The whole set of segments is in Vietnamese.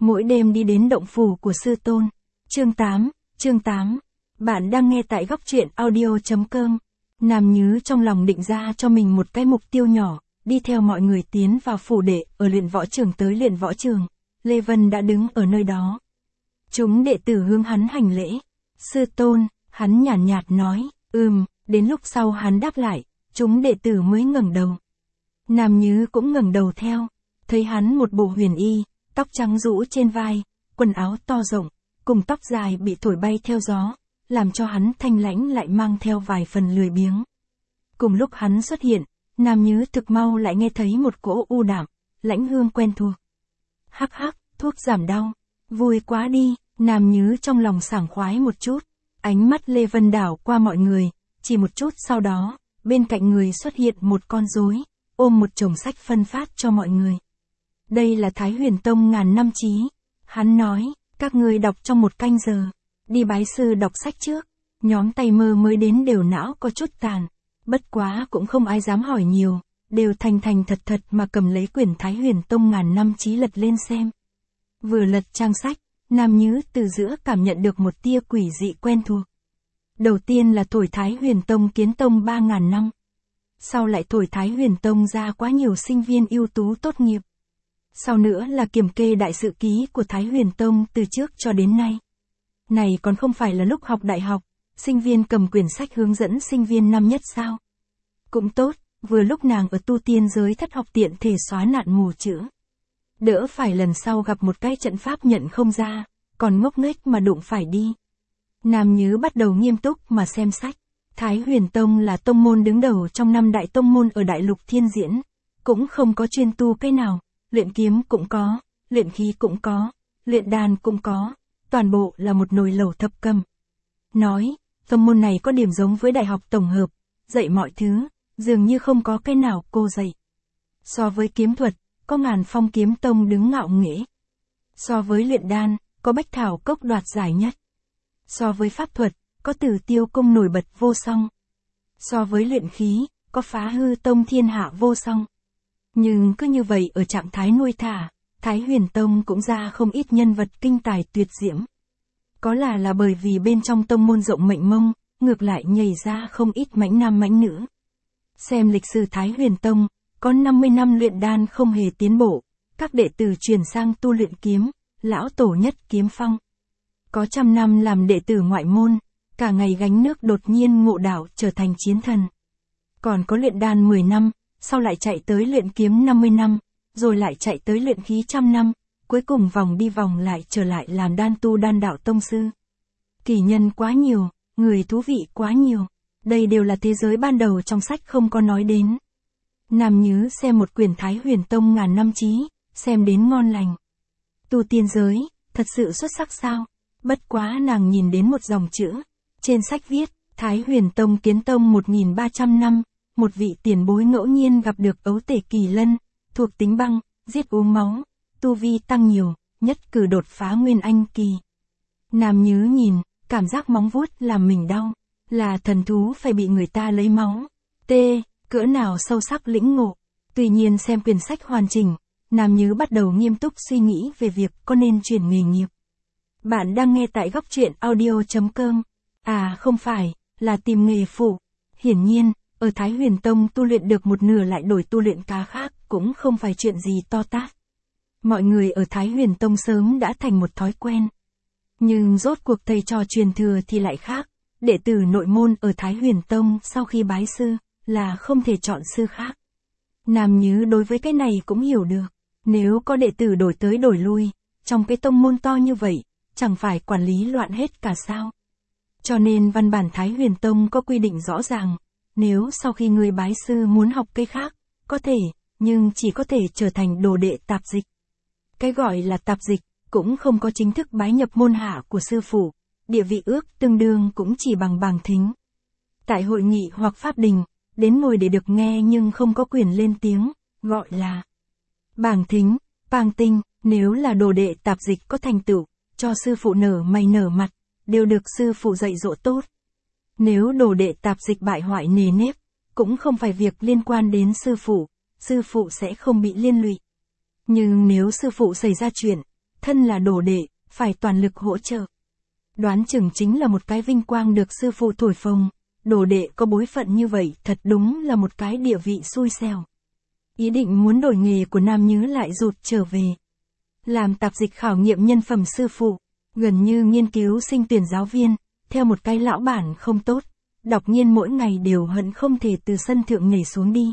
Mỗi đêm đi đến động phủ của sư tôn. Chương 8. Bạn đang nghe tại góc truyện audio.com. Nam Nhứ trong lòng định ra cho mình một cái mục tiêu nhỏ, đi theo mọi người tiến vào phủ đệ ở luyện võ trường tới luyện võ trường. Lê Vân đã đứng ở nơi đó. Chúng đệ tử hướng hắn hành lễ. Sư tôn, hắn nhàn nhạt nói, đến lúc sau hắn đáp lại, chúng đệ tử mới ngẩng đầu. Nam Nhứ cũng ngẩng đầu theo, thấy hắn một bộ huyền y, tóc trắng rũ trên vai, quần áo to rộng, cùng tóc dài bị thổi bay theo gió, làm cho hắn thanh lãnh lại mang theo vài phần lười biếng. Cùng lúc hắn xuất hiện, Nam Nhứ thực mau lại nghe thấy một cỗ u đạm, lãnh hương quen thuộc. Hắc hắc, thuốc giảm đau, vui quá đi, Nam Nhứ trong lòng sảng khoái một chút, ánh mắt Lê Vân đảo qua mọi người, chỉ một chút sau đó, bên cạnh người xuất hiện một con rối, ôm một chồng sách phân phát cho mọi người. Đây là Thái Huyền Tông ngàn năm chí. Hắn nói, các ngươi đọc trong một canh giờ. Đi bái sư đọc sách trước. Nhóm tay mơ mới đến đều não có chút tàn. Bất quá cũng không ai dám hỏi nhiều. Đều thành thật mà cầm lấy quyển Thái Huyền Tông ngàn năm chí lật lên xem. Vừa lật trang sách, Nam Nhứ từ giữa cảm nhận được một tia quỷ dị quen thuộc. Đầu tiên là thổi Thái Huyền Tông kiến tông 3.000 năm. Sau lại thổi Thái Huyền Tông ra quá nhiều sinh viên ưu tú tốt nghiệp. Sau nữa là kiểm kê đại sự ký của Thái Huyền Tông từ trước cho đến nay. Này còn không phải là lúc học đại học, sinh viên cầm quyển sách hướng dẫn sinh viên năm nhất sao? Cũng tốt, vừa lúc nàng ở tu tiên giới thất học tiện thể xóa nạn mù chữ. Đỡ phải lần sau gặp một cái trận pháp nhận không ra, còn ngốc nghếch mà đụng phải đi. Nam Nhứ bắt đầu nghiêm túc mà xem sách. Thái Huyền Tông là tông môn đứng đầu trong 5 đại tông môn ở đại lục thiên diễn, cũng không có chuyên tu cái nào. Luyện kiếm cũng có, luyện khí cũng có, luyện đan cũng có, toàn bộ là một nồi lẩu thập cẩm. Nói, tông môn này có điểm giống với đại học tổng hợp, dạy mọi thứ, dường như không có cái nào cô dạy. So với kiếm thuật, có Ngàn Phong Kiếm Tông đứng ngạo nghễ. So với luyện đan, có Bách Thảo Cốc đoạt giải nhất. So với pháp thuật, có Tử Tiêu Cung nổi bật vô song. So với luyện khí, có Phá Hư Tông thiên hạ vô song. Nhưng cứ như vậy ở trạng thái nuôi thả, Thái Huyền Tông cũng ra không ít nhân vật kinh tài tuyệt diễm. Có là bởi vì bên trong tông môn rộng mênh mông, ngược lại nhảy ra không ít mãnh nam mãnh nữ. Xem lịch sử Thái Huyền Tông, có 50 năm luyện đan không hề tiến bộ, các đệ tử chuyển sang tu luyện kiếm, lão tổ nhất kiếm phong. Có 100 năm làm đệ tử ngoại môn, cả ngày gánh nước đột nhiên ngộ đạo trở thành chiến thần. Còn có luyện đan 10 năm, sau lại chạy tới luyện kiếm 50 năm, rồi lại chạy tới luyện khí 100 năm, cuối cùng vòng đi vòng lại trở lại làm đan tu đan đạo tông sư. Kỳ nhân quá nhiều, người thú vị quá nhiều, đây đều là thế giới ban đầu trong sách không có nói đến. Nam Nhứ xem một quyển Thái Huyền Tông ngàn năm chí, xem đến ngon lành. Tu tiên giới, thật sự xuất sắc sao? Bất quá nàng nhìn đến một dòng chữ, trên sách viết, Thái Huyền Tông kiến tông 1300 năm. Một vị tiền bối ngẫu nhiên gặp được ấu tể kỳ lân, thuộc tính băng, giết uống máu, tu vi tăng nhiều, nhất cử đột phá nguyên anh kỳ. Nam Nhứ nhìn, cảm giác móng vuốt làm mình đau, là thần thú phải bị người ta lấy máu. Cỡ nào sâu sắc lĩnh ngộ. Tuy nhiên xem quyển sách hoàn chỉnh, Nam Nhứ bắt đầu nghiêm túc suy nghĩ về việc có nên chuyển nghề nghiệp. Bạn đang nghe tại góc truyện audio.com. À không phải, là tìm nghề phụ. Hiển nhiên, ở Thái Huyền Tông tu luyện được một nửa lại đổi tu luyện cá khác cũng không phải chuyện gì to tát. Mọi người ở Thái Huyền Tông sớm đã thành một thói quen. Nhưng rốt cuộc thầy trò truyền thừa thì lại khác. Đệ tử nội môn ở Thái Huyền Tông sau khi bái sư là không thể chọn sư khác. Nam Nhứ đối với cái này cũng hiểu được. Nếu có đệ tử đổi tới đổi lui, trong cái tông môn to như vậy, chẳng phải quản lý loạn hết cả sao. Cho nên văn bản Thái Huyền Tông có quy định rõ ràng. Nếu sau khi người bái sư muốn học cái khác, có thể, nhưng chỉ có thể trở thành đồ đệ tạp dịch. Cái gọi là tạp dịch, cũng không có chính thức bái nhập môn hạ của sư phụ, địa vị ước tương đương cũng chỉ bằng bàng thính. Tại hội nghị hoặc pháp đình, đến ngồi để được nghe nhưng không có quyền lên tiếng, gọi là bàng thính, bàng tinh. Nếu là đồ đệ tạp dịch có thành tựu, cho sư phụ nở mày nở mặt, đều được sư phụ dạy dỗ tốt. Nếu đồ đệ tạp dịch bại hoại nề nếp, cũng không phải việc liên quan đến sư phụ sẽ không bị liên lụy. Nhưng nếu sư phụ xảy ra chuyện, thân là đồ đệ, phải toàn lực hỗ trợ. Đoán chừng chính là một cái vinh quang được sư phụ thổi phồng, đồ đệ có bối phận như vậy thật đúng là một cái địa vị xui xẻo. Ý định muốn đổi nghề của Nam Nhứ lại rụt trở về. Làm tạp dịch khảo nghiệm nhân phẩm sư phụ, gần như nghiên cứu sinh tuyển giáo viên, theo một cái lão bản không tốt, đọc nhiên mỗi ngày đều hận không thể từ sân thượng nhảy xuống đi.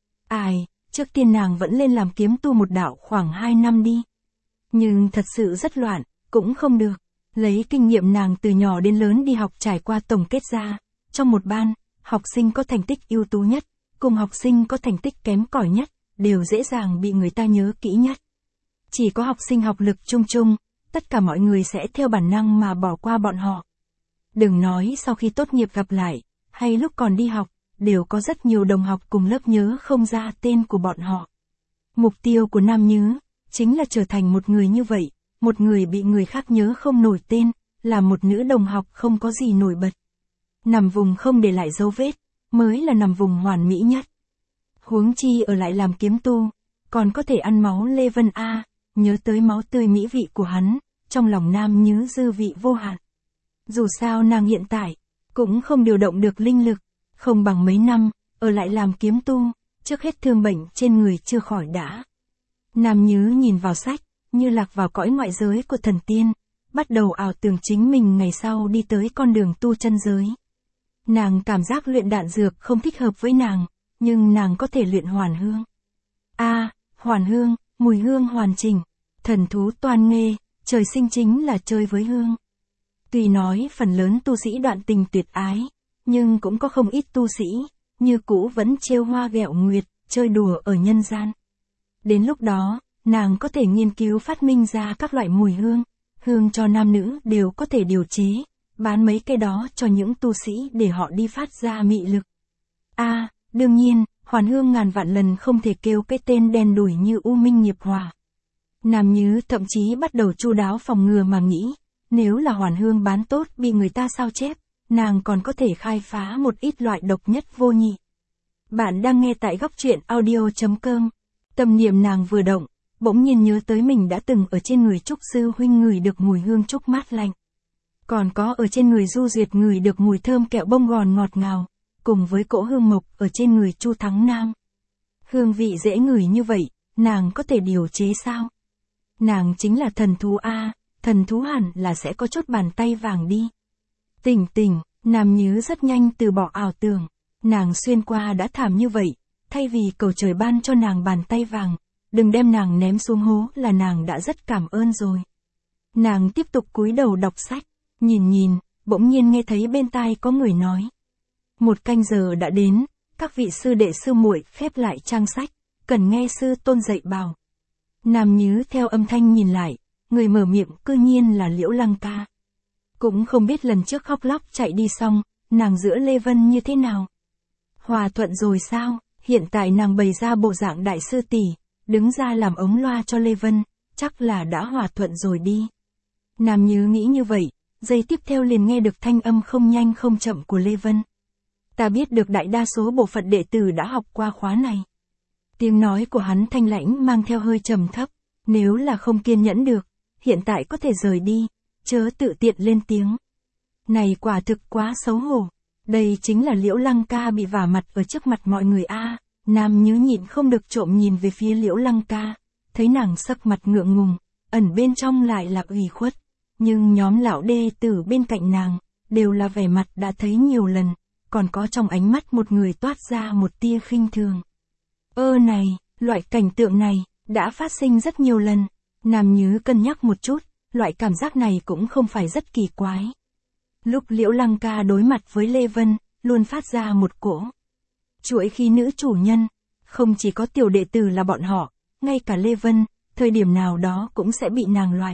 Trước tiên nàng vẫn lên làm kiếm tu một đạo khoảng 2 năm đi. Nhưng thật sự rất loạn, cũng không được. Lấy kinh nghiệm nàng từ nhỏ đến lớn đi học trải qua tổng kết ra, trong một ban, học sinh có thành tích ưu tú nhất, cùng học sinh có thành tích kém cỏi nhất, đều dễ dàng bị người ta nhớ kỹ nhất. Chỉ có học sinh học lực trung trung, tất cả mọi người sẽ theo bản năng mà bỏ qua bọn họ. Đừng nói sau khi tốt nghiệp gặp lại, hay lúc còn đi học, đều có rất nhiều đồng học cùng lớp nhớ không ra tên của bọn họ. Mục tiêu của Nam Nhứ, chính là trở thành một người như vậy, một người bị người khác nhớ không nổi tên, là một nữ đồng học không có gì nổi bật. Nằm vùng không để lại dấu vết, mới là nằm vùng hoàn mỹ nhất. Huống chi ở lại làm kiếm tu, còn có thể ăn máu Lê Vân A, nhớ tới máu tươi mỹ vị của hắn, trong lòng Nam Nhứ dư vị vô hạn. Dù sao nàng hiện tại, cũng không điều động được linh lực, không bằng mấy năm, ở lại làm kiếm tu, trước hết thương bệnh trên người chưa khỏi đã. Nam Nhứ nhìn vào sách, như lạc vào cõi ngoại giới của thần tiên, bắt đầu ảo tưởng chính mình ngày sau đi tới con đường tu chân giới. Nàng cảm giác luyện đạn dược không thích hợp với nàng, nhưng nàng có thể luyện hoàn hương. Hoàn hương, mùi hương hoàn chỉnh, thần thú toan nghê, trời sinh chính là chơi với hương. Tuy nói phần lớn tu sĩ đoạn tình tuyệt ái, nhưng cũng có không ít tu sĩ, như cũ vẫn trêu hoa ghẹo nguyệt, chơi đùa ở nhân gian. Đến lúc đó, nàng có thể nghiên cứu phát minh ra các loại mùi hương cho nam nữ đều có thể điều chế, bán mấy cái đó cho những tu sĩ để họ đi phát ra mị lực. Đương nhiên, hoàn hương ngàn vạn lần không thể kêu cái tên đen đủi như U Minh Nghiệp Hỏa. Nam Nhứ thậm chí bắt đầu chu đáo phòng ngừa mà nghĩ, nếu là hoàn hương bán tốt bị người ta sao chép, nàng còn có thể khai phá một ít loại độc nhất vô nhị. Bạn đang nghe tại góc truyện audio.com. Tâm niệm nàng vừa động, bỗng nhiên nhớ tới mình đã từng ở trên người Trúc sư huynh ngửi được mùi hương trúc mát lạnh. Còn có ở trên người Du Duyệt ngửi được mùi thơm kẹo bông gòn ngọt ngào, cùng với cỗ hương mộc ở trên người Chu Thắng Nam. Hương vị dễ ngửi như vậy, nàng có thể điều chế sao? Nàng chính là thần thú A, thần thú hẳn là sẽ có chốt bàn tay vàng đi. Tỉnh, Nam Nhứ rất nhanh từ bỏ ảo tưởng, nàng xuyên qua đã thảm như vậy, thay vì cầu trời ban cho nàng bàn tay vàng, đừng đem nàng ném xuống hố là nàng đã rất cảm ơn rồi. Nàng tiếp tục cúi đầu đọc sách, nhìn, bỗng nhiên nghe thấy bên tai có người nói. 1 canh giờ đã đến, các vị sư đệ sư muội khép lại trang sách, cần nghe sư tôn dạy bảo. Nam Nhứ theo âm thanh nhìn lại, người mở miệng cư nhiên là Liễu Lăng Ca. Cũng không biết lần trước khóc lóc chạy đi xong, nàng giữa Lê Vân như thế nào. Hòa thuận rồi sao, hiện tại nàng bày ra bộ dạng đại sư tỷ, đứng ra làm ống loa cho Lê Vân, chắc là đã hòa thuận rồi đi. Nam Nhứ nghĩ như vậy, giây tiếp theo liền nghe được thanh âm không nhanh không chậm của Lê Vân. Ta biết được đại đa số bộ phận đệ tử đã học qua khóa này. Tiếng nói của hắn thanh lãnh mang theo hơi trầm thấp, nếu là không kiên nhẫn được, hiện tại có thể rời đi, chớ tự tiện lên tiếng. Này quả thực quá xấu hổ, đây chính là Liễu Lăng Ca bị vả mặt ở trước mặt mọi người a. Nam Nhứ nhịn không được trộm nhìn về phía Liễu Lăng Ca, thấy nàng sắc mặt ngượng ngùng, ẩn bên trong lại là ủy khuất, nhưng nhóm lão đê tử bên cạnh nàng, đều là vẻ mặt đã thấy nhiều lần, còn có trong ánh mắt một người toát ra một tia khinh thường. Này, loại cảnh tượng này, đã phát sinh rất nhiều lần, Nam Nhứ cân nhắc một chút, loại cảm giác này cũng không phải rất kỳ quái. Lúc Liễu Lăng Ca đối mặt với Lê Vân, luôn phát ra một cỗ chuỗi khí nữ chủ nhân, không chỉ có tiểu đệ tử là bọn họ, ngay cả Lê Vân, thời điểm nào đó cũng sẽ bị nàng loại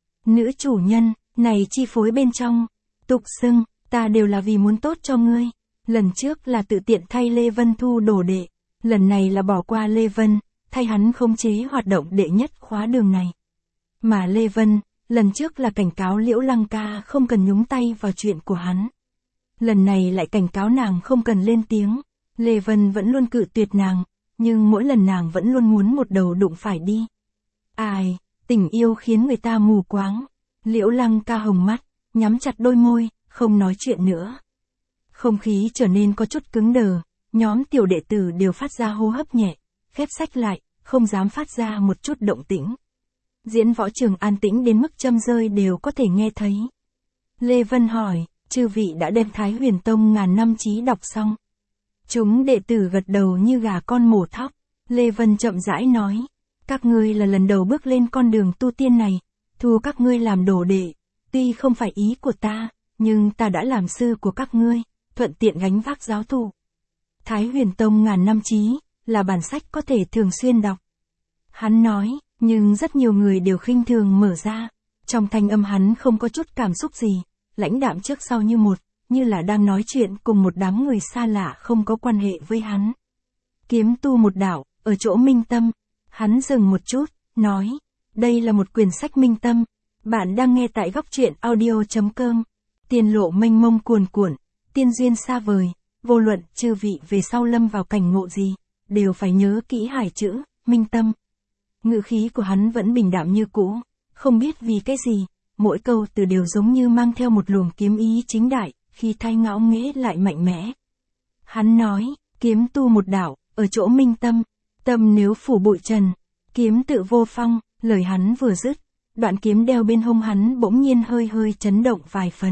nữ chủ nhân này chi phối bên trong. Tục xưng, ta đều là vì muốn tốt cho ngươi. Lần trước là tự tiện thay Lê Vân thu đồ đệ, lần này là bỏ qua Lê Vân, thay hắn khống chế hoạt động đệ nhất khóa đường này. Mà Lê Vân, lần trước là cảnh cáo Liễu Lăng Ca không cần nhúng tay vào chuyện của hắn. Lần này lại cảnh cáo nàng không cần lên tiếng. Lê Vân vẫn luôn cự tuyệt nàng, nhưng mỗi lần nàng vẫn luôn muốn một đầu đụng phải đi. Tình yêu khiến người ta mù quáng. Liễu Lăng Ca hồng mắt, nhắm chặt đôi môi, không nói chuyện nữa. Không khí trở nên có chút cứng đờ, nhóm tiểu đệ tử đều phát ra hô hấp nhẹ, khép sách lại, không dám phát ra một chút động tĩnh. Diễn võ trường an tĩnh đến mức châm rơi đều có thể nghe thấy. Lê Vân hỏi, chư vị đã đem Thái Huyền Tông ngàn năm chí đọc xong. Chúng đệ tử gật đầu như gà con mổ thóc. Lê Vân chậm rãi nói, các ngươi là lần đầu bước lên con đường tu tiên này, thu các ngươi làm đồ đệ, tuy không phải ý của ta, nhưng ta đã làm sư của các ngươi, thuận tiện gánh vác giáo thụ. Thái Huyền Tông ngàn năm chí, là bản sách có thể thường xuyên đọc. Hắn nói, nhưng rất nhiều người đều khinh thường mở ra. Trong thanh âm hắn không có chút cảm xúc gì, lãnh đạm trước sau như một, như là đang nói chuyện cùng một đám người xa lạ không có quan hệ với hắn. Kiếm tu một đạo, ở chỗ minh tâm. Hắn dừng một chút, nói, đây là một quyển sách minh tâm. Bạn đang nghe tại góc truyện audio.com. Tiền lộ mênh mông cuồn cuộn, tiên duyên xa vời, vô luận chư vị về sau lâm vào cảnh ngộ gì, đều phải nhớ kỹ hải chữ, minh tâm. Ngữ khí của hắn vẫn bình đạm như cũ, không biết vì cái gì, mỗi câu từ đều giống như mang theo một luồng kiếm ý chính đại, khi thay ngạo nghễ lại mạnh mẽ. Hắn nói, kiếm tu một đạo, ở chỗ minh tâm, tâm nếu phủ bụi trần, kiếm tự vô phong, lời hắn vừa dứt, đoạn kiếm đeo bên hông hắn bỗng nhiên hơi hơi chấn động vài phần.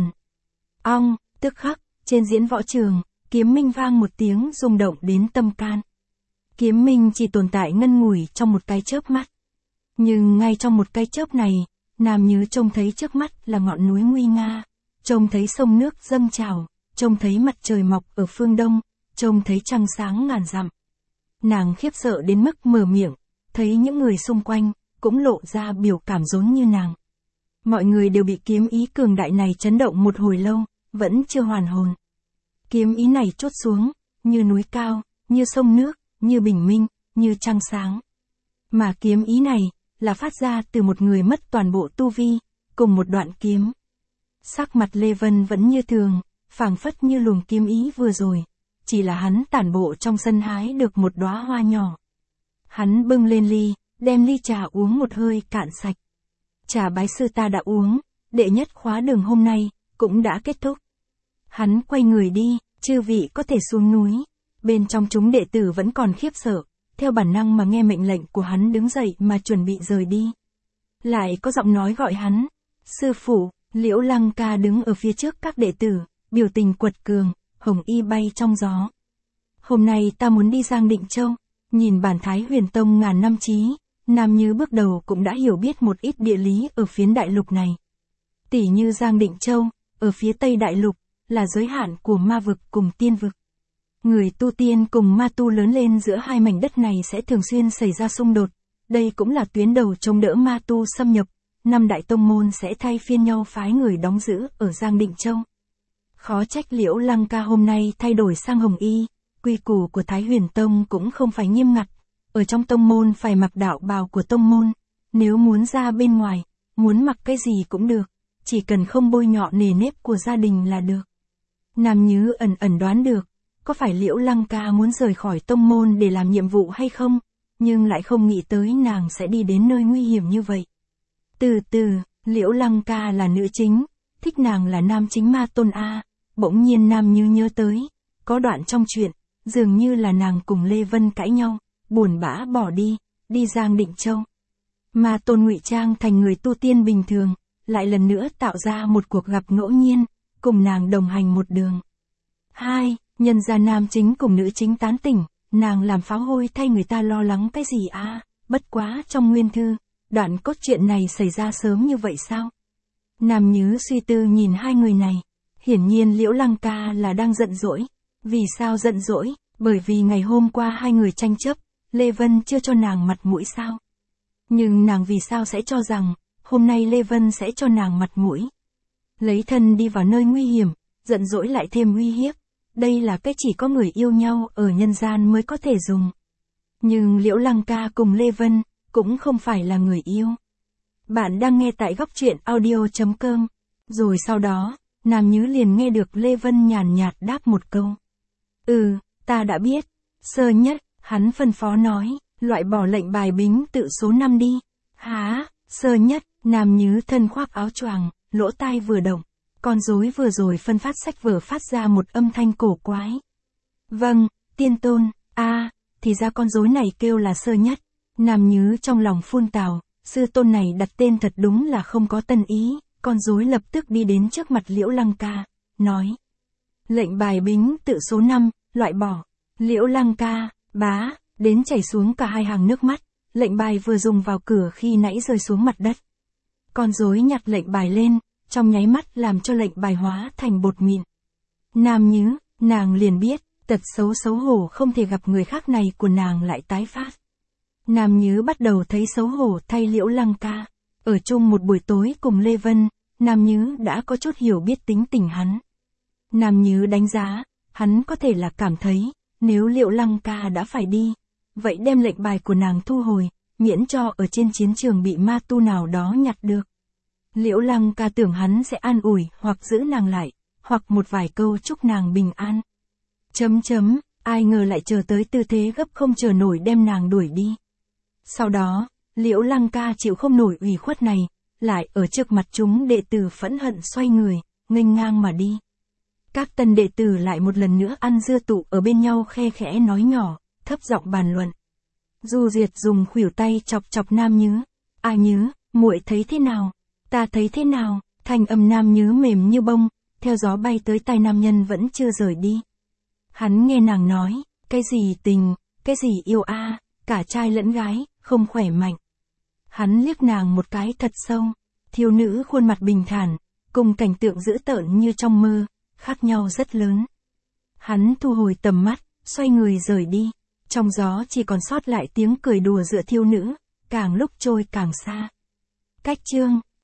Ong, tức khắc, trên diễn võ trường, kiếm minh vang một tiếng rung động đến tâm can. Kiếm minh chỉ tồn tại ngân ngủi trong một cái chớp mắt. Nhưng ngay trong một cái chớp này, Nam Nhứ trông thấy trước mắt là ngọn núi nguy nga, trông thấy sông nước dâng trào, trông thấy mặt trời mọc ở phương đông, trông thấy trăng sáng ngàn dặm. Nàng khiếp sợ đến mức mở miệng, thấy những người xung quanh, cũng lộ ra biểu cảm giống như nàng. Mọi người đều bị kiếm ý cường đại này chấn động một hồi lâu, vẫn chưa hoàn hồn. Kiếm ý này chốt xuống, như núi cao, như sông nước, như bình minh, như trăng sáng. Mà kiếm ý này, là phát ra từ một người mất toàn bộ tu vi, cùng một đoạn kiếm. Sắc mặt Lê Vân vẫn như thường, phảng phất như luồng kiếm ý vừa rồi, chỉ là hắn tản bộ trong sân hái được một đóa hoa nhỏ. Hắn bưng lên ly, đem ly trà uống một hơi cạn sạch. Trà bái sư ta đã uống, đệ nhất khóa đường hôm nay, cũng đã kết thúc. Hắn quay người đi, chư vị có thể xuống núi. Bên trong chúng đệ tử vẫn còn khiếp sợ, theo bản năng mà nghe mệnh lệnh của hắn đứng dậy mà chuẩn bị rời đi. Lại có giọng nói gọi hắn, sư phụ. Liễu Lăng Ca đứng ở phía trước các đệ tử, biểu tình quật cường, hồng y bay trong gió. Hôm nay ta muốn đi Giang Định Châu, nhìn bản Thái Huyền Tông ngàn năm chí, Nam Như bước đầu cũng đã hiểu biết một ít địa lý ở phiến đại lục này. Tỉ như Giang Định Châu, ở phía Tây đại lục, là giới hạn của ma vực cùng tiên vực. Người tu tiên cùng ma tu lớn lên giữa hai mảnh đất này sẽ thường xuyên xảy ra xung đột, đây cũng là tuyến đầu chống đỡ ma tu xâm nhập. 5 đại tông môn sẽ thay phiên nhau phái người đóng giữ ở Giang Định Châu. Khó trách Liễu Lăng Ca hôm nay thay đổi sang hồng y, quy củ của Thái Huyền Tông cũng không phải nghiêm ngặt, ở trong tông môn phải mặc đạo bào của tông môn, nếu muốn ra bên ngoài, muốn mặc cái gì cũng được, chỉ cần không bôi nhọ nề nếp của gia đình là được. Nam Nhứ ẩn ẩn đoán được, có phải Liễu Lăng Ca muốn rời khỏi tông môn để làm nhiệm vụ hay không, nhưng lại không nghĩ tới nàng sẽ đi đến nơi nguy hiểm như vậy. Từ từ, Liễu Lăng Ca là nữ chính, thích nàng là nam chính Ma Tôn A, bỗng nhiên Nam Như nhớ tới, có đoạn trong chuyện, dường như là nàng cùng Lê Vân cãi nhau, buồn bã bỏ đi Giang Định Châu. Ma Tôn ngụy trang thành người tu tiên bình thường, lại lần nữa tạo ra một cuộc gặp ngẫu nhiên, cùng nàng đồng hành một đường. 2. Nhân ra nam chính cùng nữ chính tán tỉnh, nàng làm pháo hôi thay người ta lo lắng cái gì a? Bất quá trong nguyên thư. Đoạn cốt truyện này xảy ra sớm như vậy sao? Nam Nhứ suy tư nhìn hai người này. Hiển nhiên Liễu Lăng Ca là đang giận dỗi. Vì sao giận dỗi? Bởi vì ngày hôm qua hai người tranh chấp, Lê Vân chưa cho nàng mặt mũi sao? Nhưng nàng vì sao sẽ cho rằng, hôm nay Lê Vân sẽ cho nàng mặt mũi? Lấy thân đi vào nơi nguy hiểm, giận dỗi lại thêm uy hiếp. Đây là cái chỉ có người yêu nhau ở nhân gian mới có thể dùng. Nhưng Liễu Lăng Ca cùng Lê Vân cũng không phải là người yêu. Bạn đang nghe tại góc truyện audio.com. Rồi sau đó, Nam Nhứ liền nghe được Lê Vân nhàn nhạt đáp một câu. Ta đã biết. Sơ nhất, hắn phân phó nói, loại bỏ lệnh bài bính tự số 5 đi. Hả? Sơ nhất, Nam Nhứ thân khoác áo choàng, lỗ tai vừa động. Con rối vừa rồi phân phát sách vở phát ra một âm thanh cổ quái. Vâng, tiên tôn, thì ra con rối này kêu là Sơ nhất. Nam Nhứ trong lòng phun tào, sư tôn này đặt tên thật đúng là không có tân ý. Con rối lập tức đi đến trước mặt Liễu Lăng Ca, nói. Lệnh bài bính tự số 5, loại bỏ. Liễu Lăng Ca, bá, đến chảy xuống cả hai hàng nước mắt. Lệnh bài vừa dùng vào cửa khi nãy rơi xuống mặt đất. Con rối nhặt lệnh bài lên, trong nháy mắt làm cho lệnh bài hóa thành bột mịn. Nam Nhứ, nàng liền biết, tật xấu xấu hổ không thể gặp người khác này của nàng lại tái phát. Nam Nhứ bắt đầu thấy xấu hổ thay Liễu Lăng Ca. Ở chung một buổi tối cùng Lê Vân, Nam Nhứ đã có chút hiểu biết tính tình hắn. Nam Nhứ đánh giá, hắn có thể là cảm thấy, nếu Liễu Lăng Ca đã phải đi, vậy đem lệnh bài của nàng thu hồi, miễn cho ở trên chiến trường bị ma tu nào đó nhặt được. Liễu Lăng Ca tưởng hắn sẽ an ủi hoặc giữ nàng lại, hoặc một vài câu chúc nàng bình an. Ai ngờ lại chờ tới tư thế gấp không chờ nổi đem nàng đuổi đi. Sau đó, Liễu Lăng Ca chịu không nổi ủy khuất này, lại ở trước mặt chúng đệ tử phẫn hận xoay người, nghênh ngang mà đi. Các tân đệ tử lại một lần nữa ăn dưa tụ ở bên nhau khe khẽ nói nhỏ, thấp giọng bàn luận. Du Diệt dùng khuỷu tay chọc chọc Nam Nhứ. Nhứ, muội thấy thế nào? Ta thấy thế nào? Thanh âm Nam Nhứ mềm như bông, theo gió bay tới tai nam nhân vẫn chưa rời đi. Hắn nghe nàng nói, cái gì tình, cái gì yêu cả trai lẫn gái, không khỏe mạnh. Hắn liếc nàng một cái thật sâu, thiếu nữ khuôn mặt bình thản, cùng cảnh tượng dữ tợn như trong mơ, khác nhau rất lớn. Hắn thu hồi tầm mắt, xoay người rời đi, trong gió chỉ còn sót lại tiếng cười đùa giữa thiếu nữ, càng lúc trôi càng xa. Cách chương